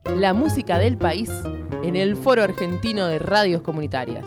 La música del país en el Foro Argentino de Radios Comunitarias.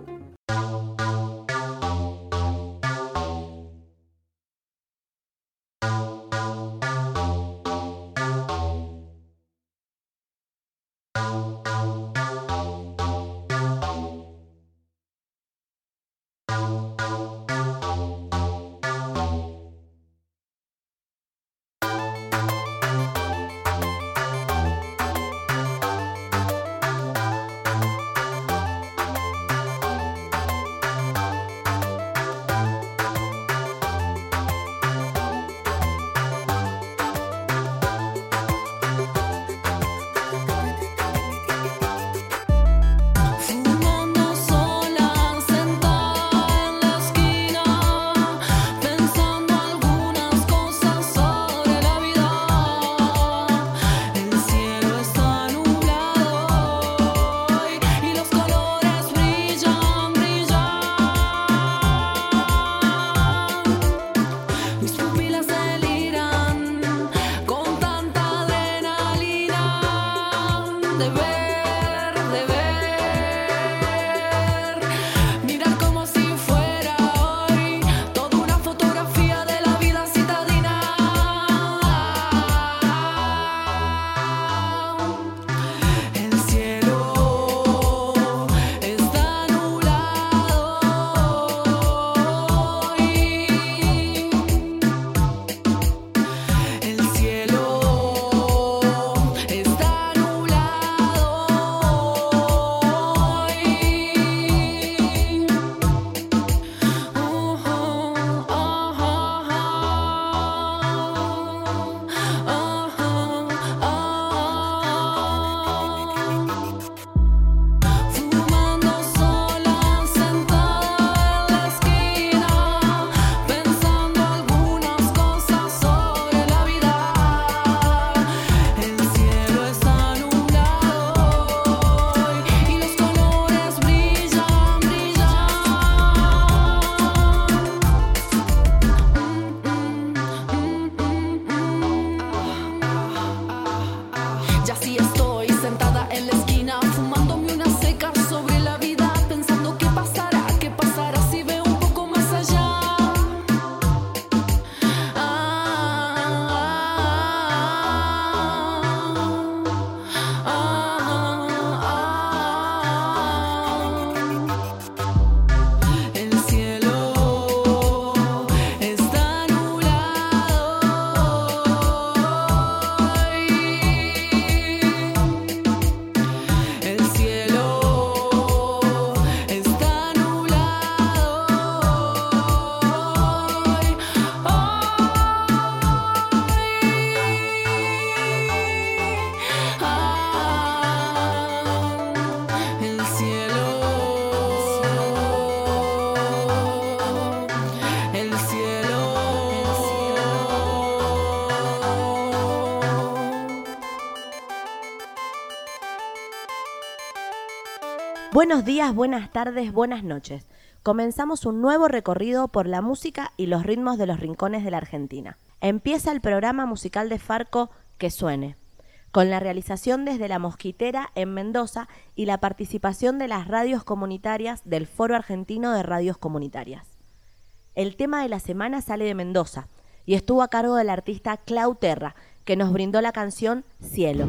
Buenos días, buenas tardes, buenas noches. Comenzamos un nuevo recorrido por la música y los ritmos de los rincones de la Argentina. Empieza el programa musical de Farco Que Suene, con la realización desde La Mosquitera en Mendoza y la participación de las radios comunitarias del Foro Argentino de Radios Comunitarias. El tema de la semana sale de Mendoza y estuvo a cargo del artista Clau Terra, que nos brindó la canción Cielo.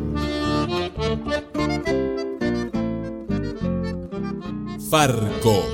Farco.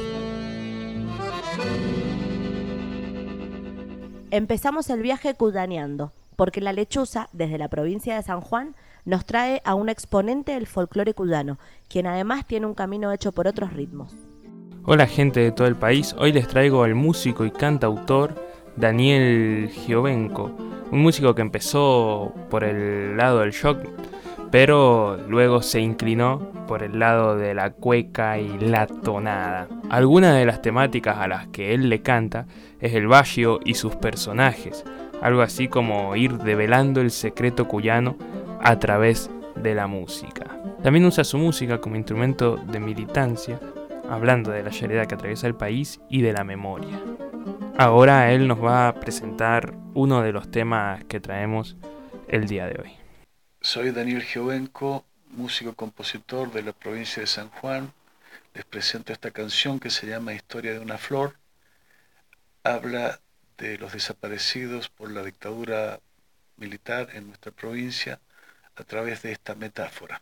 Empezamos el viaje cudaneando, porque La Lechuza, desde la provincia de San Juan, nos trae a un exponente del folclore cudano, quien además tiene un camino hecho por otros ritmos. Hola gente de todo el país, hoy les traigo al músico y cantautor Daniel Giovenco, un músico que empezó por el lado del shock, pero luego se inclinó por el lado de la cueca y la tonada. Algunas de las temáticas a las que él le canta es el vallo y sus personajes, algo así como ir develando el secreto cuyano a través de la música. También usa su música como instrumento de militancia, hablando de la realidad que atraviesa el país y de la memoria. Ahora él nos va a presentar uno de los temas que traemos el día de hoy. Soy Daniel Giovenco, músico compositor de la provincia de San Juan. Les presento esta canción que se llama Historia de una flor. Habla de los desaparecidos por la dictadura militar en nuestra provincia a través de esta metáfora.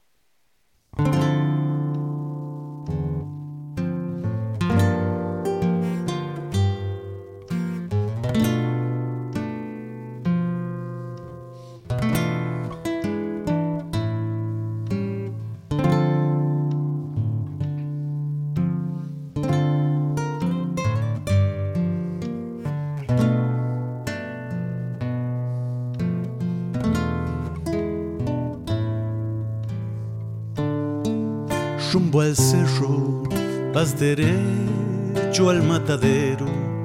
Rumbo al cerro, vas derecho al matadero.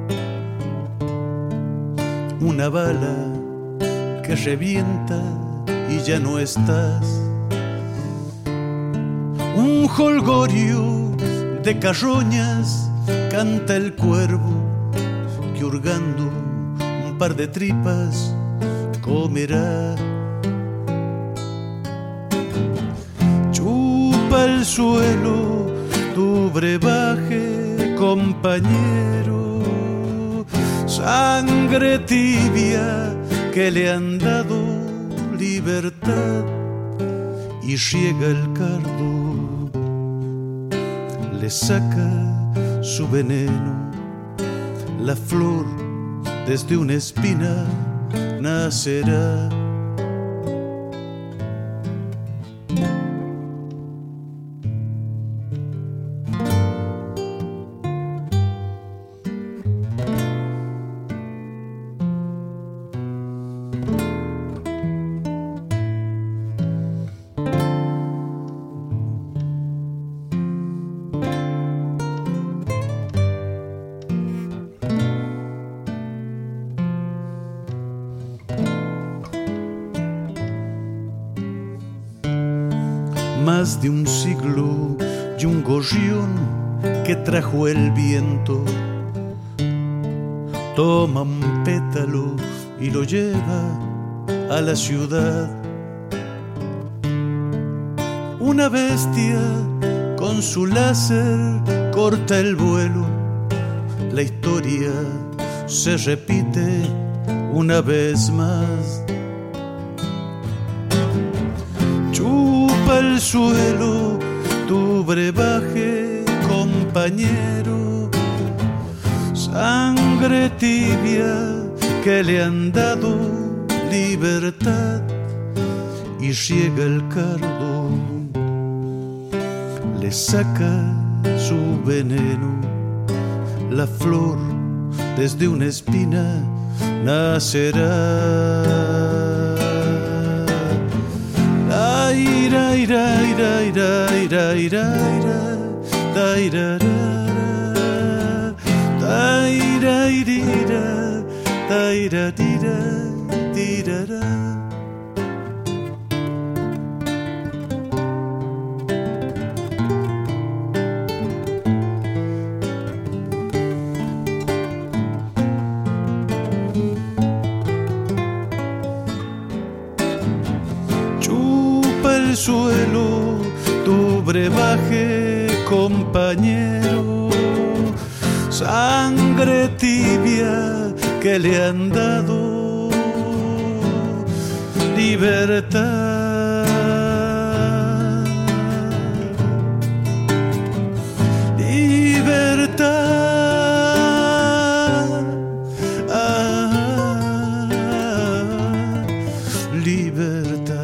Una bala que revienta y ya no estás. Un jolgorio de carroñas canta el cuervo que hurgando un par de tripas comerá. Al suelo tu brebaje, compañero, sangre tibia que le han dado libertad y riega el cardo, le saca su veneno, la flor desde una espina nacerá. Más de un siglo y un gorrión que trajo el viento toma un pétalo y lo lleva a la ciudad. Una bestia con su láser corta el vuelo. La historia se repite una vez más. Al suelo tu brebaje, compañero, sangre tibia que le han dado libertad y riega el cardo, le saca su veneno, la flor desde una espina nacerá. Ira, ira, ira, ira, ira, ira, da, ira, da, ira, ira, da, ira, ira, el suelo tu brebaje, compañero, sangre tibia que le han dado libertad. Libertad, libertad.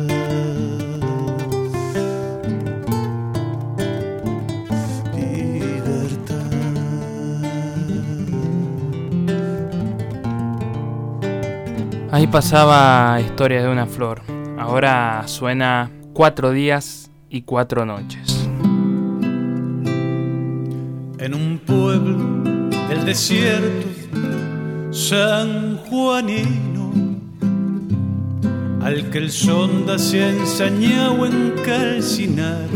Ahí pasaba Historia de una flor. Ahora suena 4 días y 4 noches. En un pueblo del desierto sanjuanino, al que el sonda se ha ensañado en calcinar,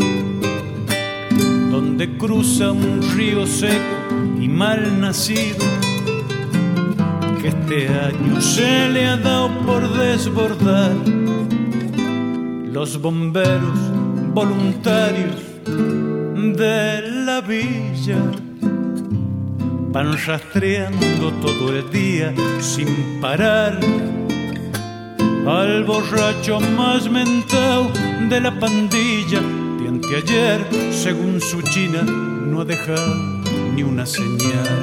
donde cruza un río seco y mal nacido, que este año se le ha dado por desbordar. Los bomberos voluntarios de la villa van rastreando todo el día sin parar al borracho más mentao de la pandilla, de anteayer, según su china, no ha dejado ni una señal.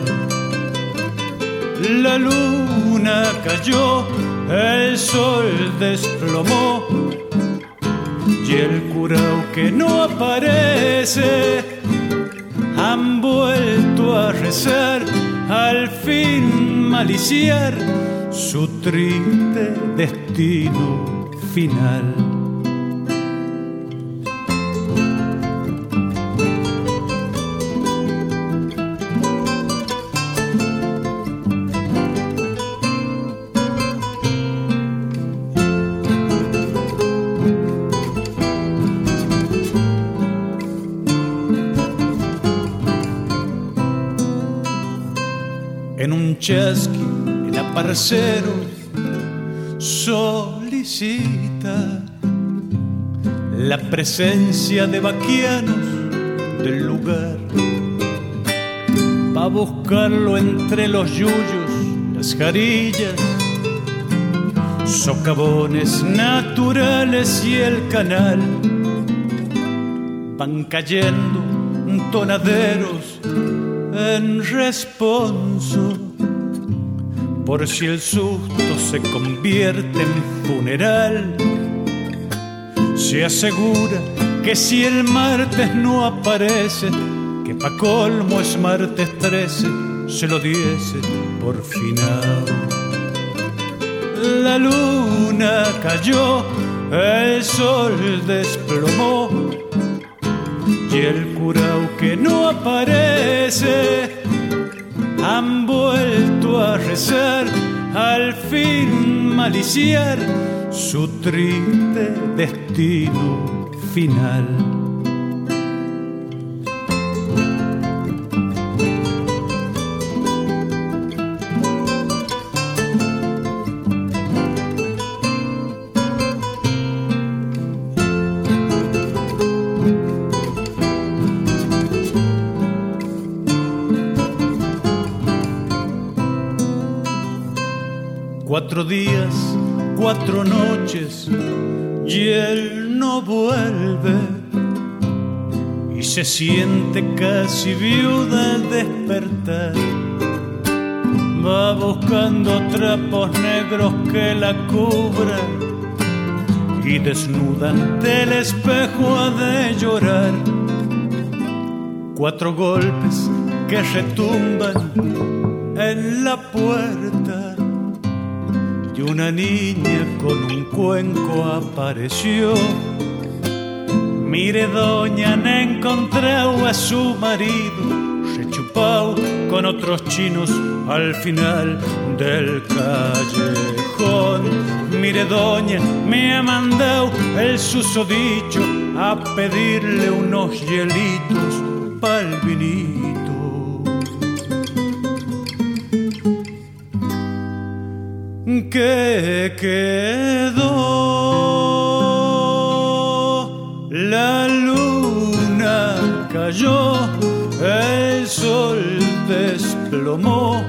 La luna cayó, el sol desplomó, y el curao que no aparece han vuelto a rezar, al fin maliciar su triste destino final. En un chasqui el aparcero solicita la presencia de vaquianos del lugar. Va a buscarlo entre los yuyos, las jarillas, socavones naturales y el canal. Van cayendo tonaderos en responso, por si el susto se convierte en funeral. Se asegura que si el martes no aparece, que pa' colmo es martes 13, se lo diese por final. La luna cayó, el sol desplomó, y el curao que no aparece han vuelto a rezar, al fin maliciar su triste destino final. Cuatro días, 4 noches, y él no vuelve, y se siente casi viuda al despertar. Va buscando trapos negros que la cubran, y desnuda ante el espejo ha de llorar. 4 golpes que retumban en la puerta, y una niña con un cuenco apareció. Mire, doña, han encontrado a su marido rechupao con otros chinos al final del callejón. Mire, doña, me ha mandado el susodicho a pedirle unos hielitos pa'l vinito. Que quedó la luna cayó, el sol desplomó.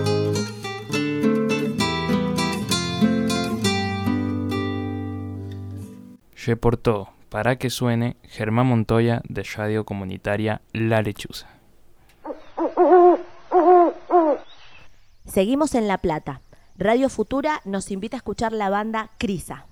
Reportó para que suene Germán Montoya de Radio Comunitaria La Lechuza. Seguimos en La Plata. Radio Futura nos invita a escuchar la banda Crisa.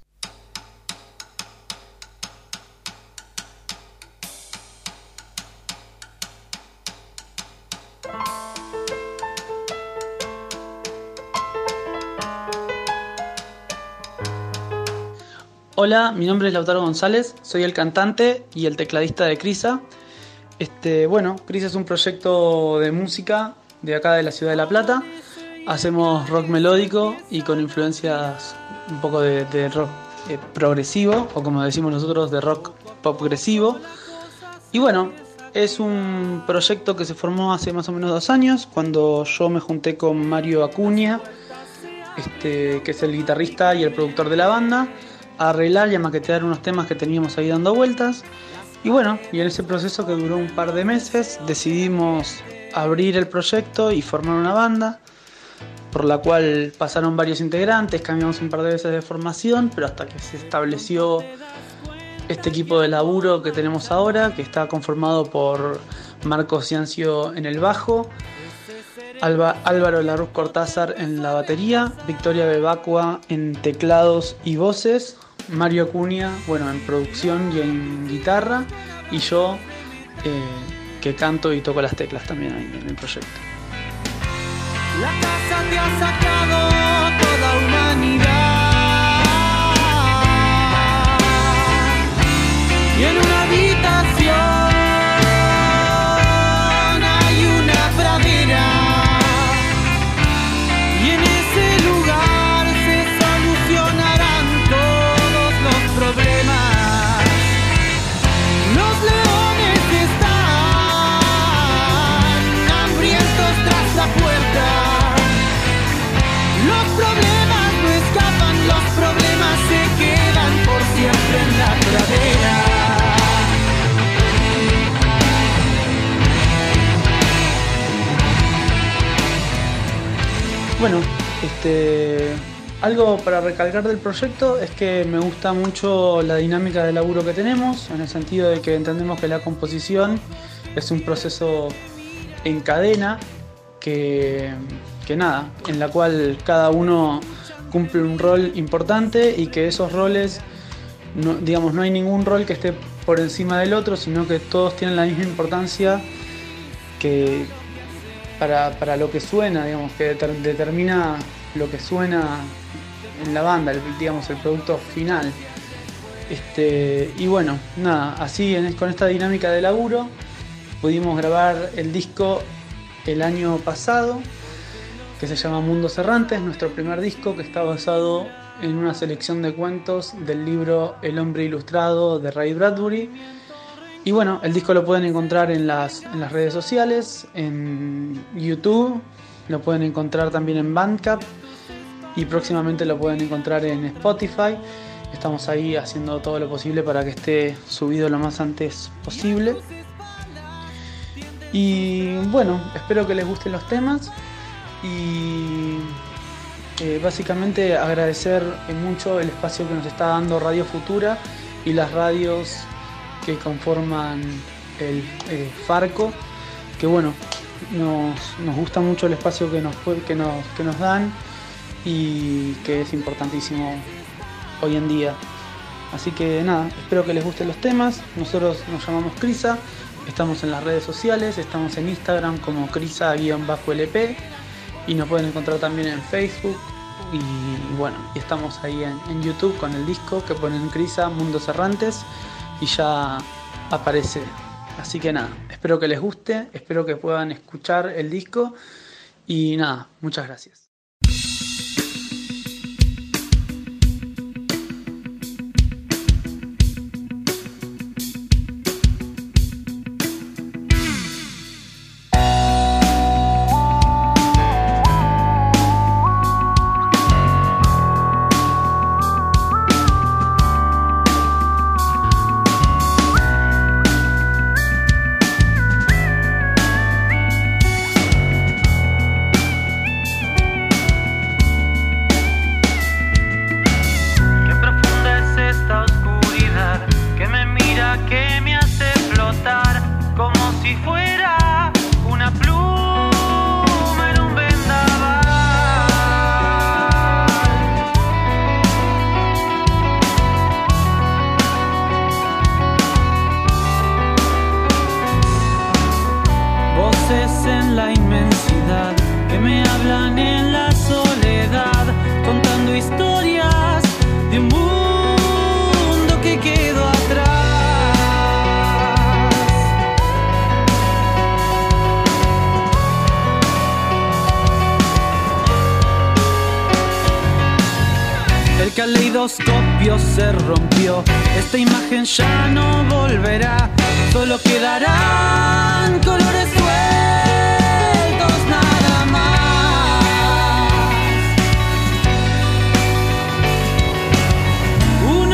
Hola, mi nombre es Lautaro González, soy el cantante y el tecladista de Crisa. Crisa es un proyecto de música de acá de la ciudad de La Plata. Hacemos rock melódico y con influencias un poco de rock progresivo, o como decimos nosotros, de rock popgresivo. Y bueno, es un proyecto que se formó hace más o menos 2 años, cuando yo me junté con Mario Acuña, que es el guitarrista y el productor de la banda. a arreglar y a maquetear unos temas que teníamos ahí dando vueltas. Y bueno, y en ese proceso que duró un par de meses decidimos abrir el proyecto y formar una banda, por la cual pasaron varios integrantes, cambiamos un par de veces de formación, pero hasta que se estableció este equipo de laburo que tenemos ahora, que está conformado por Marcos Ciancio en el bajo, Álvaro Larruz Cortázar en la batería, Victoria Bebacua en teclados y voces, Mario Acuña, bueno, en producción y en guitarra, y yo que canto y toco las teclas también ahí en el proyecto. La casa te ha sacado toda humanidad, y en una habitación hay una pradera, y en ese lugar se solucionarán todos los problemas. Los leones están hambrientos tras la puerta. Los problemas no escapan, los problemas se quedan por siempre en la pradera. Bueno, algo para recalcar del proyecto es que me gusta mucho la dinámica de laburo que tenemos, en el sentido de que entendemos que la composición es un proceso en cadena en la cual cada uno cumple un rol importante y que esos roles, no hay ningún rol que esté por encima del otro, sino que todos tienen la misma importancia que para lo que suena, que determina lo que suena en la banda, el producto final. Y bueno, así con esta dinámica de laburo pudimos grabar el disco el año pasado, que se llama Mundos Errantes, nuestro primer disco, que está basado en una selección de cuentos del libro El hombre ilustrado de Ray Bradbury. Y bueno, el disco lo pueden encontrar en las redes sociales, en YouTube, lo pueden encontrar también en Bandcamp y próximamente lo pueden encontrar en Spotify. Estamos ahí haciendo todo lo posible para que esté subido lo más antes posible. Y bueno, espero que les gusten los temas y básicamente agradecer mucho el espacio que nos está dando Radio Futura y las radios que conforman el Farco, que bueno, nos gusta mucho el espacio que nos dan y que es importantísimo hoy en día. Así que espero que les gusten los temas. Nosotros nos llamamos Crisa, estamos en las redes sociales, estamos en Instagram como Crisa_LP y nos pueden encontrar también en Facebook y bueno, y estamos ahí en YouTube con el disco que ponen Crisa Mundos Errantes y ya aparece. Así que espero que les guste, espero que puedan escuchar el disco y muchas gracias. En la inmensidad que me hablan en la soledad, contando historias de un mundo que quedó atrás. El caleidoscopio se rompió, esta imagen ya no volverá, solo quedarán colores sueltos nada más. Un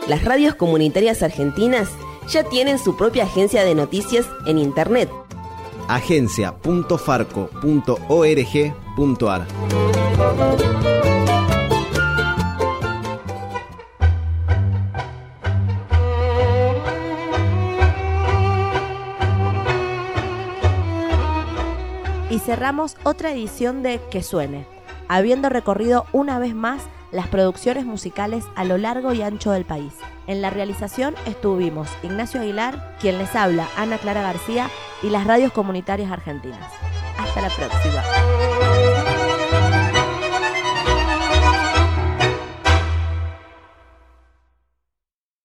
Las radios comunitarias argentinas ya tienen su propia agencia de noticias en Internet. agencia.farco.org.ar. Y cerramos otra edición de Que Suene, habiendo recorrido una vez más las producciones musicales a lo largo y ancho del país. En la realización estuvimos Ignacio Aguilar, quien les habla, Ana Clara García, y las radios comunitarias argentinas. Hasta la próxima.